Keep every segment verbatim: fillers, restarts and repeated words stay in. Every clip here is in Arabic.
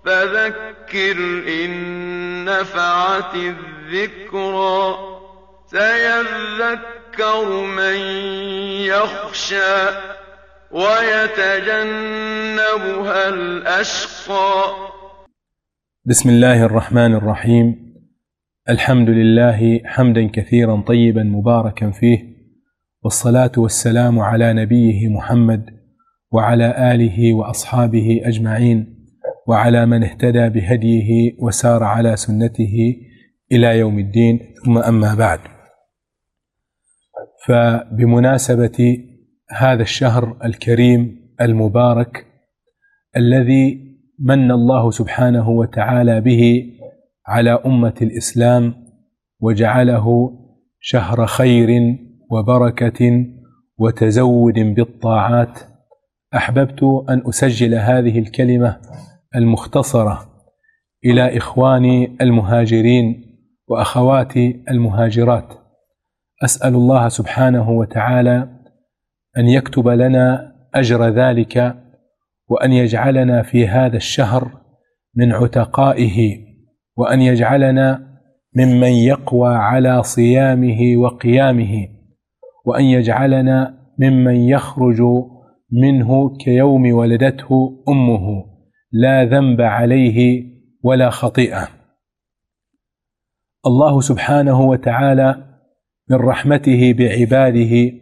فذكر إن نفعت الذكرى سيذكر من يخشى ويتجنبها الأشقى. بسم الله الرحمن الرحيم. الحمد لله حمدا كثيرا طيبا مباركا فيه، والصلاة والسلام على نبيه محمد وعلى آله وأصحابه أجمعين، وعلى من اهتدى بهديه وسار على سنته إلى يوم الدين، ثم أما بعد. فبمناسبة هذا الشهر الكريم المبارك الذي من الله سبحانه وتعالى به على أمة الإسلام وجعله شهر خير وبركة وتزود بالطاعات، أحببت أن أسجل هذه الكلمة المختصرة إلى إخواني المهاجرين وأخواتي المهاجرات. أسأل الله سبحانه وتعالى أن يكتب لنا أجر ذلك، وأن يجعلنا في هذا الشهر من عتقائه، وأن يجعلنا ممن يقوى على صيامه وقيامه، وأن يجعلنا ممن يخرج منه كيوم ولدته أمه لا ذنب عليه ولا خطيئة. الله سبحانه وتعالى من رحمته بعباده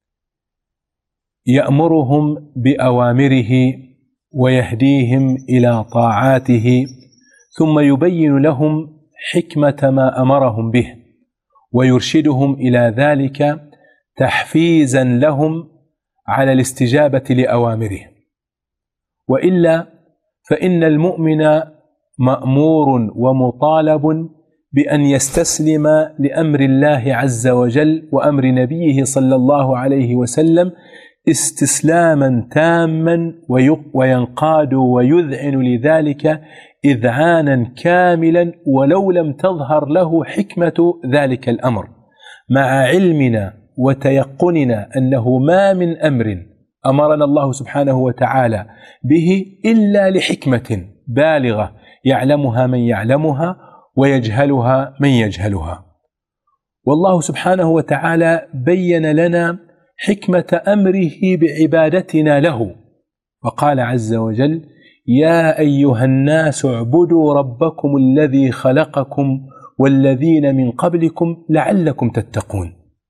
يأمرهم بأوامره ويهديهم إلى طاعاته، ثم يبين لهم حكمة ما أمرهم به ويرشدهم إلى ذلك تحفيزا لهم على الاستجابة لأوامره. وإلا فإن المؤمن مأمور ومطالب بأن يستسلم لأمر الله عز وجل وأمر نبيه صلى الله عليه وسلم استسلاما تاما، وينقاد ويذعن لذلك إذعانا كاملا ولو لم تظهر له حكمة ذلك الأمر، مع علمنا وتيقننا أنه ما من أمر أمرنا الله سبحانه وتعالى به إلا لحكمة بالغة يعلمها من يعلمها ويجهلها من يجهلها. والله سبحانه وتعالى بين لنا حكمة أمره بعبادتنا له، وقال عز وجل: يا أيها الناس اعبدوا ربكم الذي خلقكم والذين من قبلكم لعلكم تتقون.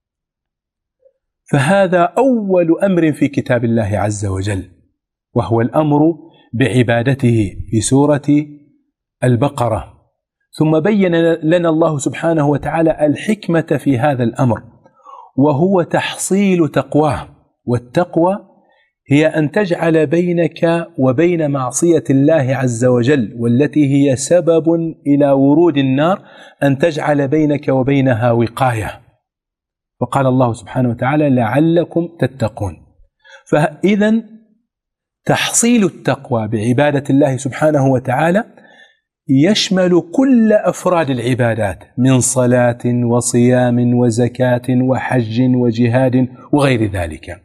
فهذا أول أمر في كتاب الله عز وجل، وهو الأمر بعبادته في سورة البقرة. ثم بين لنا الله سبحانه وتعالى الحكمة في هذا الأمر، وهو تحصيل تقواه. والتقوى هي أن تجعل بينك وبين معصية الله عز وجل، والتي هي سبب إلى ورود النار، أن تجعل بينك وبينها وقاية. وقال الله سبحانه وتعالى: لعلكم تتقون. فإذا تحصيل التقوى بعبادة الله سبحانه وتعالى يشمل كل أفراد العبادات من صلاة وصيام وزكاة وحج وجهاد وغير ذلك.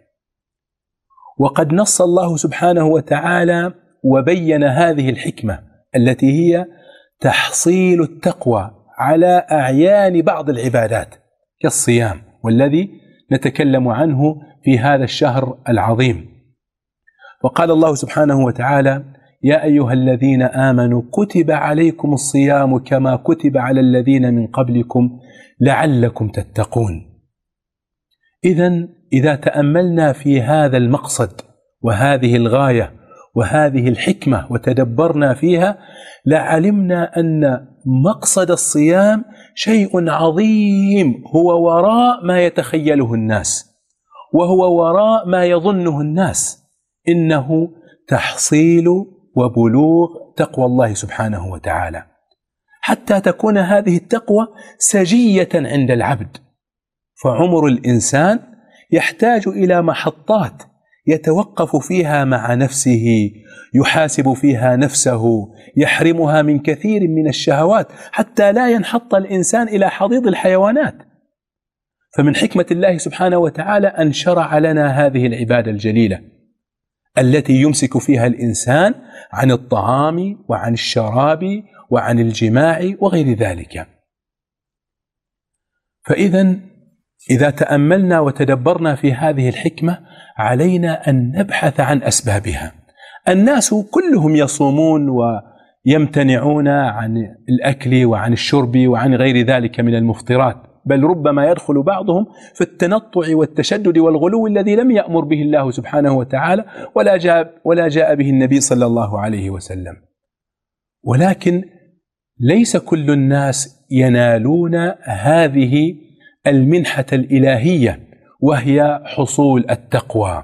وقد نص الله سبحانه وتعالى وبين هذه الحكمة التي هي تحصيل التقوى على أعيان بعض العبادات كالصيام، والذي نتكلم عنه في هذا الشهر العظيم. وقال الله سبحانه وتعالى: يا أيها الذين آمنوا كتب عليكم الصيام كما كتب على الذين من قبلكم لعلكم تتقون. إذن إذا تأملنا في هذا المقصد وهذه الغاية وهذه الحكمة وتدبرنا فيها، لعلمنا أن مقصد الصيام شيء عظيم، هو وراء ما يتخيله الناس، وهو وراء ما يظنه الناس، إنه تحصيل وبلوغ تقوى الله سبحانه وتعالى، حتى تكون هذه التقوى سجية عند العبد. فعمر الإنسان يحتاج إلى محطات يتوقف فيها مع نفسه، يحاسب فيها نفسه، يحرمها من كثير من الشهوات حتى لا ينحط الإنسان إلى حضيض الحيوانات. فمن حكمة الله سبحانه وتعالى أن شرع لنا هذه العبادة الجليلة التي يمسك فيها الإنسان عن الطعام وعن الشراب وعن الجماع وغير ذلك. فإذا إذا تأملنا وتدبرنا في هذه الحكمة علينا أن نبحث عن أسبابها. الناس كلهم يصومون ويمتنعون عن الأكل وعن الشرب وعن غير ذلك من المفطرات، بل ربما يدخل بعضهم في التنطع والتشدد والغلو الذي لم يأمر به الله سبحانه وتعالى ولا جاء, ولا جاء به النبي صلى الله عليه وسلم. ولكن ليس كل الناس ينالون هذه المنحة الإلهية وهي حصول التقوى.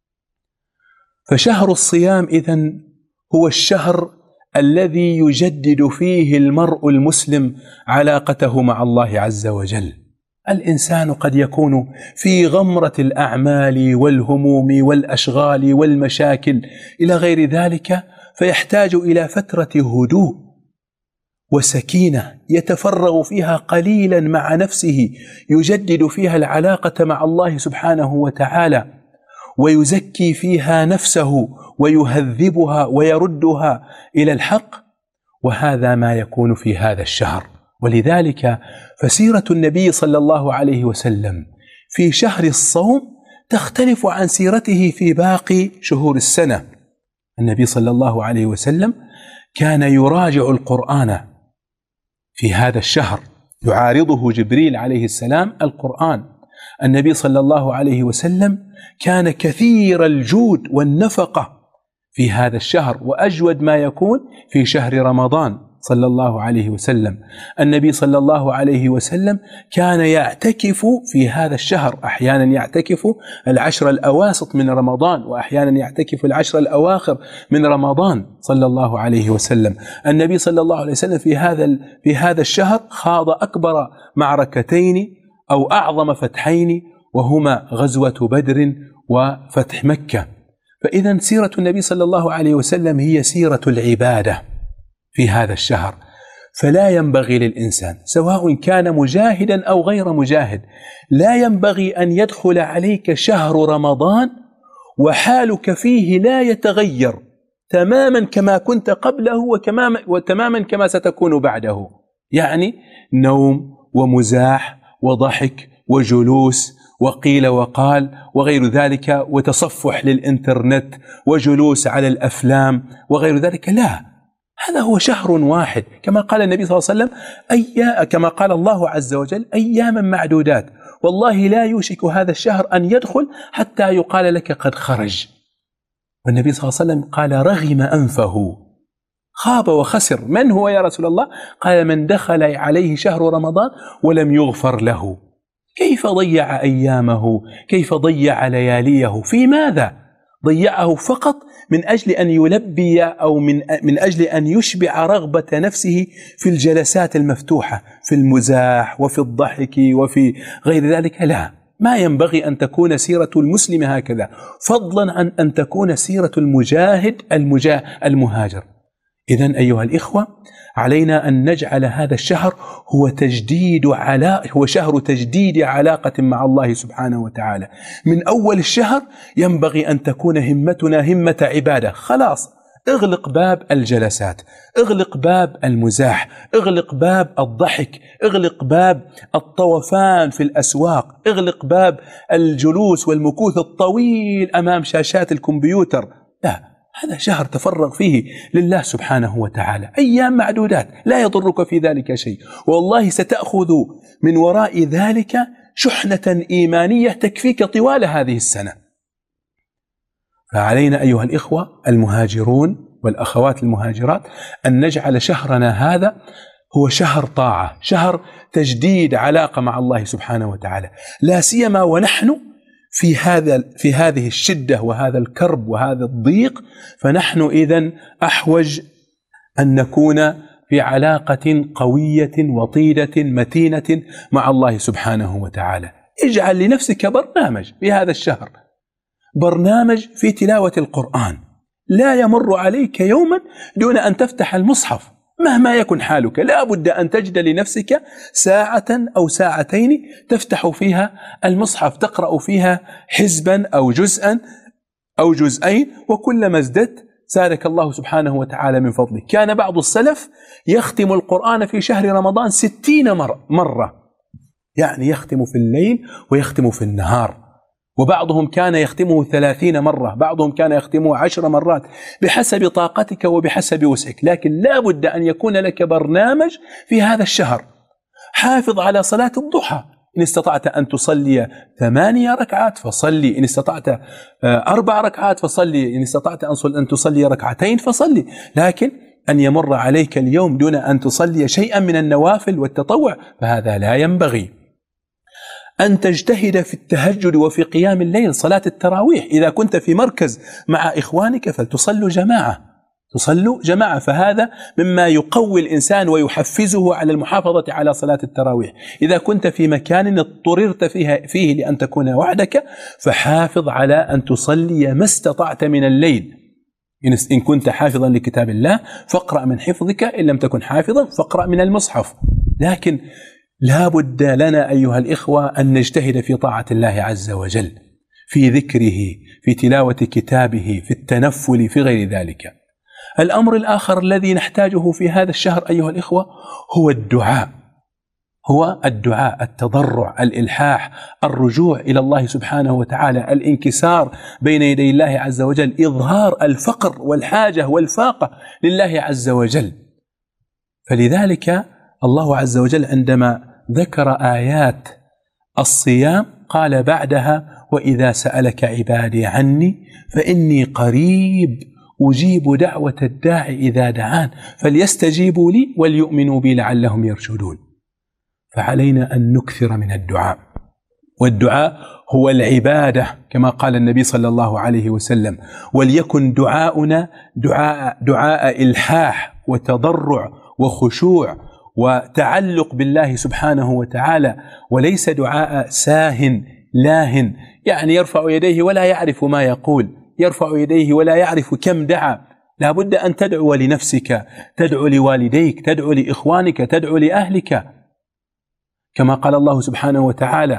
فشهر الصيام إذن هو الشهر الذي يجدد فيه المرء المسلم علاقته مع الله عز وجل. الإنسان قد يكون في غمرة الأعمال والهموم والأشغال والمشاكل إلى غير ذلك، فيحتاج إلى فترة هدوء وسكينة يتفرغ فيها قليلا مع نفسه، يجدد فيها العلاقة مع الله سبحانه وتعالى، ويزكي فيها نفسه ويهذبها ويردها إلى الحق. وهذا ما يكون في هذا الشهر. ولذلك فسيرة النبي صلى الله عليه وسلم في شهر الصوم تختلف عن سيرته في باقي شهور السنة. النبي صلى الله عليه وسلم كان يراجع القرآن في هذا الشهر، يعارضه جبريل عليه السلام القرآن. النبي صلى الله عليه وسلم كان كثير الجود والنفقة في هذا الشهر، وأجود ما يكون في شهر رمضان صلى الله عليه وسلم. النبي صلى الله عليه وسلم كان يعتكف في هذا الشهر، أحيانا يعتكف العشر الأواسط من رمضان، وأحيانا يعتكف العشر الأواخر من رمضان صلى الله عليه وسلم. النبي صلى الله عليه وسلم في هذا في هذا الشهر خاض أكبر معركتين أو أعظم فتحين، وهما غزوة بدر وفتح مكة. فإذا سيرة النبي صلى الله عليه وسلم هي سيرة العبادة في هذا الشهر. فلا ينبغي للإنسان سواء كان مجاهدا أو غير مجاهد، لا ينبغي أن يدخل عليك شهر رمضان وحالك فيه لا يتغير تماما كما كنت قبله وتماما كما ستكون بعده. يعني نوم ومزاح وضحك وجلوس وقيل وقال وغير ذلك، وتصفح للإنترنت وجلوس على الأفلام وغير ذلك. لا، هذا هو شهر واحد كما قال النبي صلى الله عليه وسلم، أي كما قال الله عز وجل أياما معدودات. والله لا يوشك هذا الشهر أن يدخل حتى يقال لك قد خرج. والنبي صلى الله عليه وسلم قال رغم أنفه، خاب وخسر. من هو يا رسول الله؟ قال من دخل عليه شهر رمضان ولم يغفر له. كيف ضيع أيامه؟ كيف ضيع لياليه؟ في ماذا؟ ضيعه فقط من أجل أن يلبي أو من من أجل أن يشبع رغبة نفسه في الجلسات المفتوحة، في المزاح وفي الضحك وفي غير ذلك. لا، ما ينبغي أن تكون سيرة المسلم هكذا، فضلا عن أن تكون سيرة المجاهد المجا المهاجر. إذن أيها الإخوة، علينا أن نجعل هذا الشهر هو تجديد علا هو شهر تجديد علاقة مع الله سبحانه وتعالى. من أول الشهر ينبغي أن تكون همتنا همة عبادة. خلاص، اغلق باب الجلسات، اغلق باب المزاح، اغلق باب الضحك، اغلق باب الطوفان في الأسواق، اغلق باب الجلوس والمكوث الطويل أمام شاشات الكمبيوتر. لا، هذا شهر تفرغ فيه لله سبحانه وتعالى، أيام معدودات، لا يضرك في ذلك شيء، والله ستأخذ من وراء ذلك شحنة إيمانية تكفيك طوال هذه السنة. فعلينا أيها الإخوة المهاجرون والأخوات المهاجرات أن نجعل شهرنا هذا هو شهر طاعة، شهر تجديد علاقة مع الله سبحانه وتعالى، لا سيما ونحن في هذا في هذه الشدة وهذا الكرب وهذا الضيق. فنحن إذن أحوج أن نكون في علاقة قوية وطيدة متينة مع الله سبحانه وتعالى. اجعل لنفسك برنامج في هذا الشهر، برنامج في تلاوة القرآن، لا يمر عليك يوما دون أن تفتح المصحف مهما يكن حالك. لا بد أن تجد لنفسك ساعة أو ساعتين تفتح فيها المصحف، تقرأ فيها حزبا أو جزءا أو جزئين، وكلما ازددت زادك الله سبحانه وتعالى من فضله. كان بعض السلف يختم القرآن في شهر رمضان ستين مرة، يعني يختم في الليل ويختم في النهار، وبعضهم كان يختمه ثلاثين مرة، بعضهم كان يختمه عشر مرات، بحسب طاقتك وبحسب وسعك. لكن لا بد أن يكون لك برنامج في هذا الشهر. حافظ على صلاة الضحى، إن استطعت أن تصلي ثمانية ركعات فصلي، إن استطعت أربع ركعات فصلي، إن استطعت أن تصلي ركعتين فصلي، لكن أن يمر عليك اليوم دون أن تصلي شيئا من النوافل والتطوع فهذا لا ينبغي. أن تجتهد في التهجد وفي قيام الليل، صلاة التراويح، إذا كنت في مركز مع إخوانك فلتصلوا جماعة، تصلوا جماعة، فهذا مما يقوي الإنسان ويحفزه على المحافظة على صلاة التراويح. إذا كنت في مكان اضطررت فيه, فيه لأن تكون وحدك فحافظ على أن تصلي ما استطعت من الليل. إن كنت حافظا لكتاب الله فاقرأ من حفظك، إن لم تكن حافظا فاقرأ من المصحف. لكن لا بد لنا أيها الإخوة أن نجتهد في طاعة الله عز وجل، في ذكره، في تلاوة كتابه، في التنفل، في غير ذلك. الأمر الآخر الذي نحتاجه في هذا الشهر أيها الإخوة هو الدعاء، هو الدعاء، التضرع، الإلحاح، الرجوع إلى الله سبحانه وتعالى، الانكسار بين يدي الله عز وجل، إظهار الفقر والحاجة والفاقة لله عز وجل. فلذلك الله عز وجل عندما ذكر آيات الصيام قال بعدها: وإذا سألك عبادي عني فإني قريب أجيب دعوة الداع إذا دعان فليستجيبوا لي وليؤمنوا بي لعلهم يرشدون. فعلينا أن نكثر من الدعاء، والدعاء هو العبادة كما قال النبي صلى الله عليه وسلم: وليكن دعاؤنا دعاء, دعاء إلحاح وتضرع وخشوع وتعلق بالله سبحانه وتعالى، وليس دعاء ساهن لاهن، يعني يرفع يديه ولا يعرف ما يقول، يرفع يديه ولا يعرف كم دعا. لا بد أن تدعو لنفسك، تدعو لوالديك، تدعو لإخوانك، تدعو لأهلك، كما قال الله سبحانه وتعالى: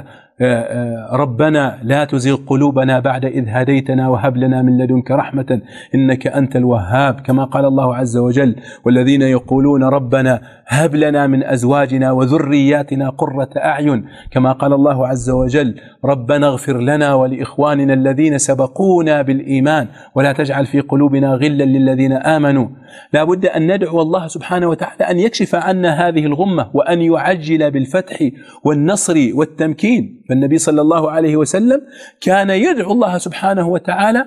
ربنا لا تزغ قلوبنا بعد إذ هديتنا وهب لنا من لدنك رحمة إنك أنت الوهاب، كما قال الله عز وجل: والذين يقولون ربنا هب لنا من أزواجنا وذرياتنا قرة أعين، كما قال الله عز وجل: ربنا اغفر لنا ولإخواننا الذين سبقونا بالإيمان ولا تجعل في قلوبنا غلا للذين آمنوا. لا بد أن ندعو الله سبحانه وتعالى أن يكشف عنا هذه الغمة وأن يعجل بالفتح والنصر والتمكين. فالنبي صلى الله عليه وسلم كان يدعو الله سبحانه وتعالى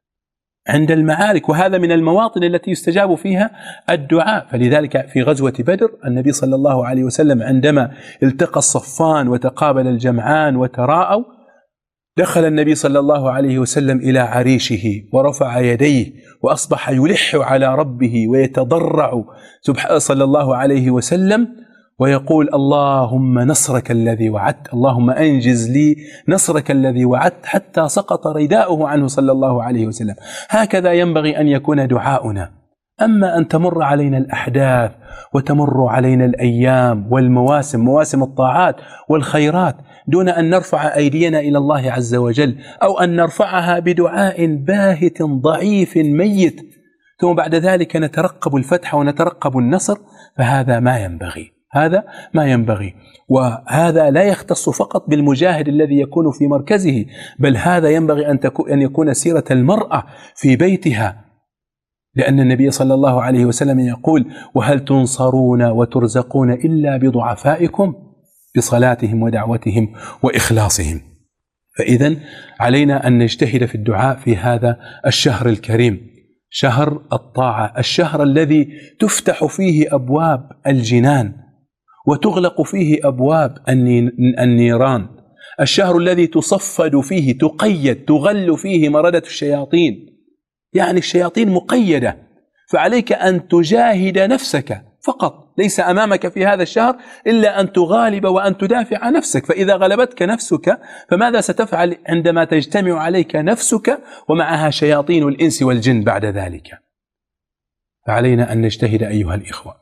عند المعارك، وهذا من المواطن التي يستجاب فيها الدعاء. فلذلك في غزوة بدر النبي صلى الله عليه وسلم عندما التقى الصفان وتقابل الجمعان وتراءوا، دخل النبي صلى الله عليه وسلم إلى عريشه ورفع يديه وأصبح يلح على ربه ويتضرع صلى الله عليه وسلم ويقول: اللهم نصرك الذي وعدت، اللهم أنجز لي نصرك الذي وعدت، حتى سقط رداؤه عنه صلى الله عليه وسلم. هكذا ينبغي أن يكون دعاؤنا. أما أن تمر علينا الأحداث وتمر علينا الأيام والمواسم، مواسم الطاعات والخيرات، دون أن نرفع أيدينا إلى الله عز وجل، أو أن نرفعها بدعاء باهت ضعيف ميت، ثم بعد ذلك نترقب الفتح ونترقب النصر، فهذا ما ينبغي، هذا ما ينبغي. وهذا لا يختص فقط بالمجاهد الذي يكون في مركزه، بل هذا ينبغي أن أن يكون سيرة المرأة في بيتها، لأن النبي صلى الله عليه وسلم يقول: وهل تنصرون وترزقون إلا بضعفائكم، بصلاتهم ودعوتهم وإخلاصهم. فإذن علينا أن نجتهد في الدعاء في هذا الشهر الكريم، شهر الطاعة، الشهر الذي تفتح فيه أبواب الجنان وتغلق فيه أبواب النيران، الشهر الذي تصفد فيه، تقيد، تغل فيه مردة الشياطين، يعني الشياطين مقيدة، فعليك أن تجاهد نفسك فقط، ليس أمامك في هذا الشهر إلا أن تغالب وأن تدافع عن نفسك. فإذا غلبتك نفسك فماذا ستفعل عندما تجتمع عليك نفسك ومعها شياطين الإنس والجن بعد ذلك؟ فعلينا أن نجتهد أيها الإخوة.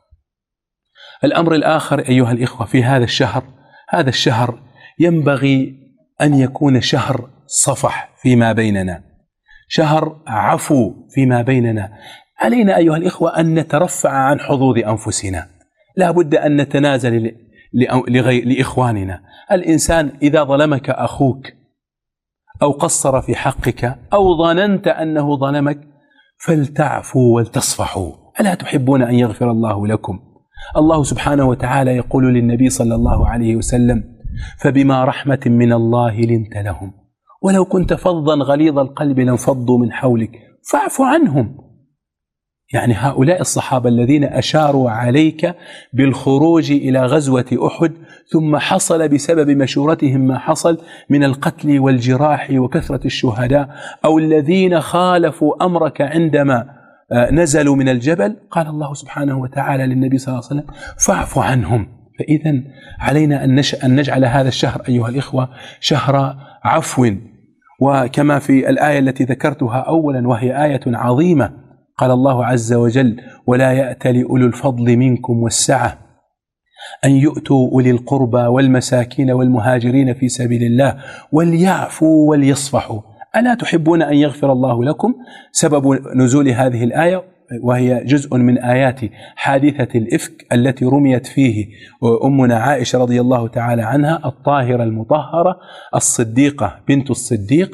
الأمر الآخر أيها الإخوة في هذا الشهر، هذا الشهر ينبغي أن يكون شهر صفح فيما بيننا، شهر عفو فيما بيننا. علينا أيها الإخوة أن نترفع عن حظوظ أنفسنا، لا بد أن نتنازل لإخواننا. الإنسان إذا ظلمك أخوك أو قصر في حقك أو ظننت أنه ظلمك فلتعفوا ولتصفحوا. ألا تحبون أن يغفر الله لكم؟ الله سبحانه وتعالى يقول للنبي صلى الله عليه وسلم: فبما رحمة من الله لنت لهم ولو كنت فظا غليظ القلب لانفضوا من حولك فاعف عنهم. يعني هؤلاء الصحابة الذين أشاروا عليك بالخروج إلى غزوة أحد، ثم حصل بسبب مشورتهم ما حصل من القتل والجراح وكثرة الشهداء، أو الذين خالفوا أمرك عندما نزلوا من الجبل، قال الله سبحانه وتعالى للنبي صلى الله عليه وسلم: فاعف عنهم. فإذا علينا أن نجعل هذا الشهر أيها الإخوة شهر عفو، وكما في الآية التي ذكرتها أولا وهي آية عظيمة، قال الله عز وجل: ولا يأتل أولو الفضل منكم والسعة أن يؤتوا أولي القربى والمساكين والمهاجرين في سبيل الله وليعفوا وليصفحوا. ألا تحبون أن يغفر الله لكم؟ سبب نزول هذه الآية وهي جزء من آيات حادثة الإفك التي رميت فيه أمنا عائشة رضي الله تعالى عنها الطاهرة المطهرة الصديقة بنت الصديق.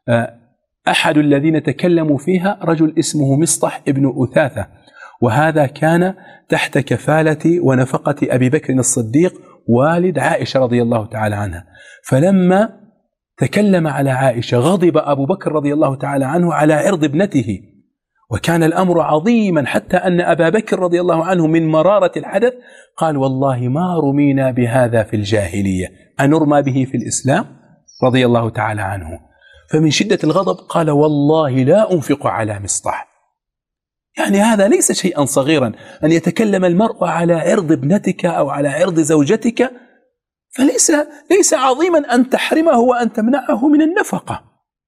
أحد الذين تكلموا فيها رجل اسمه مصطح ابن أثاثة، وهذا كان تحت كفالة ونفقة أبي بكر الصديق والد عائشة رضي الله تعالى عنها. فلما تكلم على عائشة غضب أبو بكر رضي الله تعالى عنه على عرض ابنته، وكان الأمر عظيما حتى أن أبا بكر رضي الله عنه من مرارة الحدث قال: والله ما رمينا بهذا في الجاهلية أنرمى به في الإسلام؟ رضي الله تعالى عنه. فمن شدة الغضب قال: والله لا أنفق على مصطح. يعني هذا ليس شيئا صغيرا أن يتكلم المرء على عرض ابنتك أو على عرض زوجتك، فليس ليس عظيما أن تحرمه وأن تمنعه من النفقة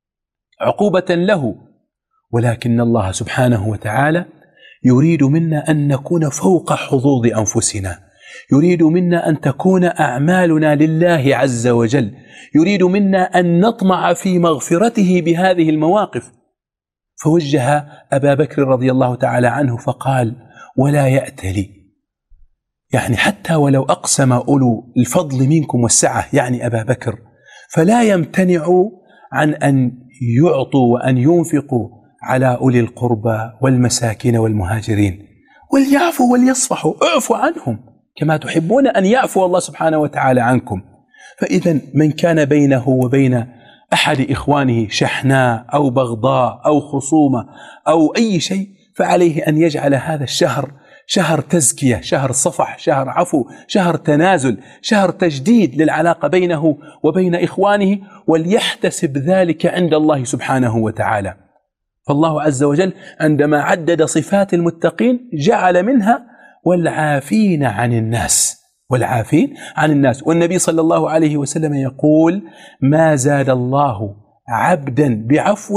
عقوبة له. ولكن الله سبحانه وتعالى يريد منا أن نكون فوق حظوظ أنفسنا، يريد منا أن تكون أعمالنا لله عز وجل، يريد منا أن نطمع في مغفرته بهذه المواقف. فوجه أبا بكر رضي الله تعالى عنه فقال: ولا يأتلي، يعني حتى ولو أقسم أولو الفضل منكم والسعة، يعني أبا بكر، فلا يمتنعوا عن أن يعطوا وأن ينفقوا على أولي القربى والمساكين والمهاجرين، وليعفوا وليصفحوا، اعفوا عنهم كما تحبون أن يعفو الله سبحانه وتعالى عنكم. فإذا من كان بينه وبين أحد إخوانه شحناء أو بغضاء أو خصومة أو أي شيء، فعليه أن يجعل هذا الشهر شهر تزكية، شهر صفح، شهر عفو، شهر تنازل، شهر تجديد للعلاقة بينه وبين إخوانه، وليحتسب ذلك عند الله سبحانه وتعالى. فالله عز وجل عندما عدد صفات المتقين جعل منها والعافين عن الناس، والعافين عن الناس. والنبي صلى الله عليه وسلم يقول: ما زاد الله عبدا بعفو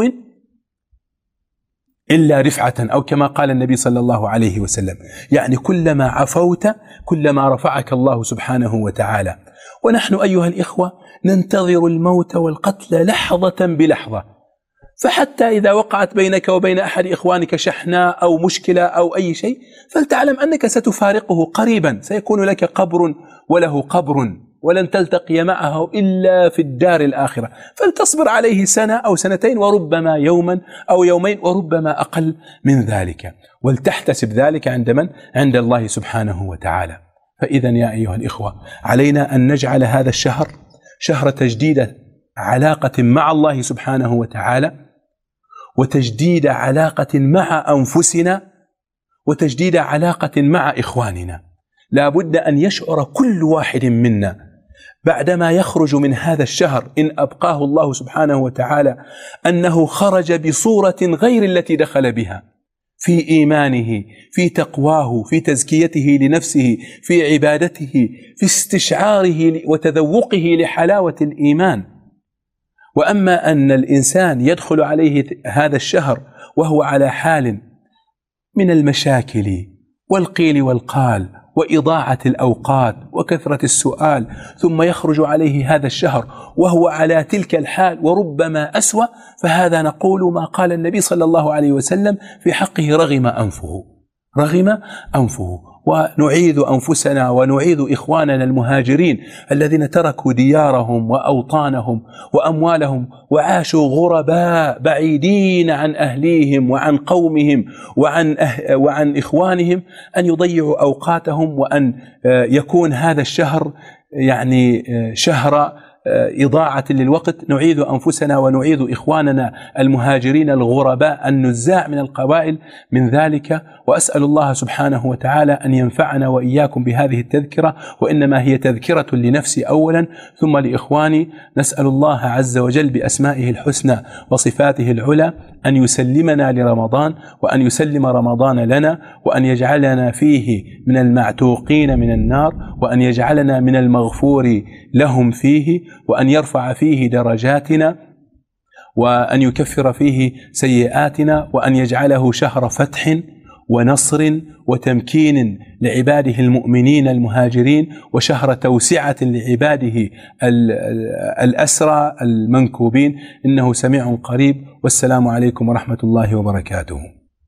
إلا رفعة، أو كما قال النبي صلى الله عليه وسلم، يعني كلما عفوت كلما رفعك الله سبحانه وتعالى. ونحن أيها الإخوة ننتظر الموت والقتل لحظة بلحظة، فحتى إذا وقعت بينك وبين أحد إخوانك شحناء أو مشكلة أو أي شيء، فلتعلم أنك ستفارقه قريبا، سيكون لك قبر وله قبر، ولن تلتقي معه إلا في الدار الآخرة، فلتصبر عليه سنة أو سنتين، وربما يوما أو يومين، وربما أقل من ذلك، ولتحتسب ذلك عند من؟ عند الله سبحانه وتعالى. فإذا يا أيها الإخوة علينا أن نجعل هذا الشهر شهر تجديد علاقة مع الله سبحانه وتعالى، وتجديد علاقة مع أنفسنا، وتجديد علاقة مع إخواننا. لا بد أن يشعر كل واحد منا بعدما يخرج من هذا الشهر إن أبقاه الله سبحانه وتعالى أنه خرج بصورة غير التي دخل بها، في إيمانه، في تقواه، في تزكيته لنفسه، في عبادته، في استشعاره وتذوقه لحلاوة الإيمان. وأما أن الإنسان يدخل عليه هذا الشهر وهو على حال من المشاكل والقيل والقال وإضاعة الأوقات وكثرة السؤال، ثم يخرج عليه هذا الشهر وهو على تلك الحال وربما أسوأ، فهذا نقول ما قال النبي صلى الله عليه وسلم في حقه: رغم أنفه، رغم أنفه. ونعيذ أنفسنا ونعيذ إخواننا المهاجرين الذين تركوا ديارهم وأوطانهم وأموالهم وعاشوا غرباء بعيدين عن أهليهم وعن قومهم وعن, أه وعن إخوانهم، أن يضيعوا أوقاتهم، وأن يكون هذا الشهر يعني شهر إضاعة للوقت. نعيذ أنفسنا ونعيذ إخواننا المهاجرين الغرباء النزاع من القبائل من ذلك. وأسأل الله سبحانه وتعالى أن ينفعنا وإياكم بهذه التذكرة، وإنما هي تذكرة لنفسي أولا ثم لإخواني. نسأل الله عز وجل بأسمائه الحسنى وصفاته العلى أن يسلمنا لرمضان، وأن يسلم رمضان لنا، وأن يجعلنا فيه من المعتوقين من النار، وأن يجعلنا من المغفور لهم فيه، وأن يرفع فيه درجاتنا، وأن يكفر فيه سيئاتنا، وأن يجعله شهر فتح ونصر وتمكين لعباده المؤمنين المهاجرين، وشهر توسعة لعباده الأسرى المنكوبين. إنه سميع قريب. والسلام عليكم ورحمة الله وبركاته.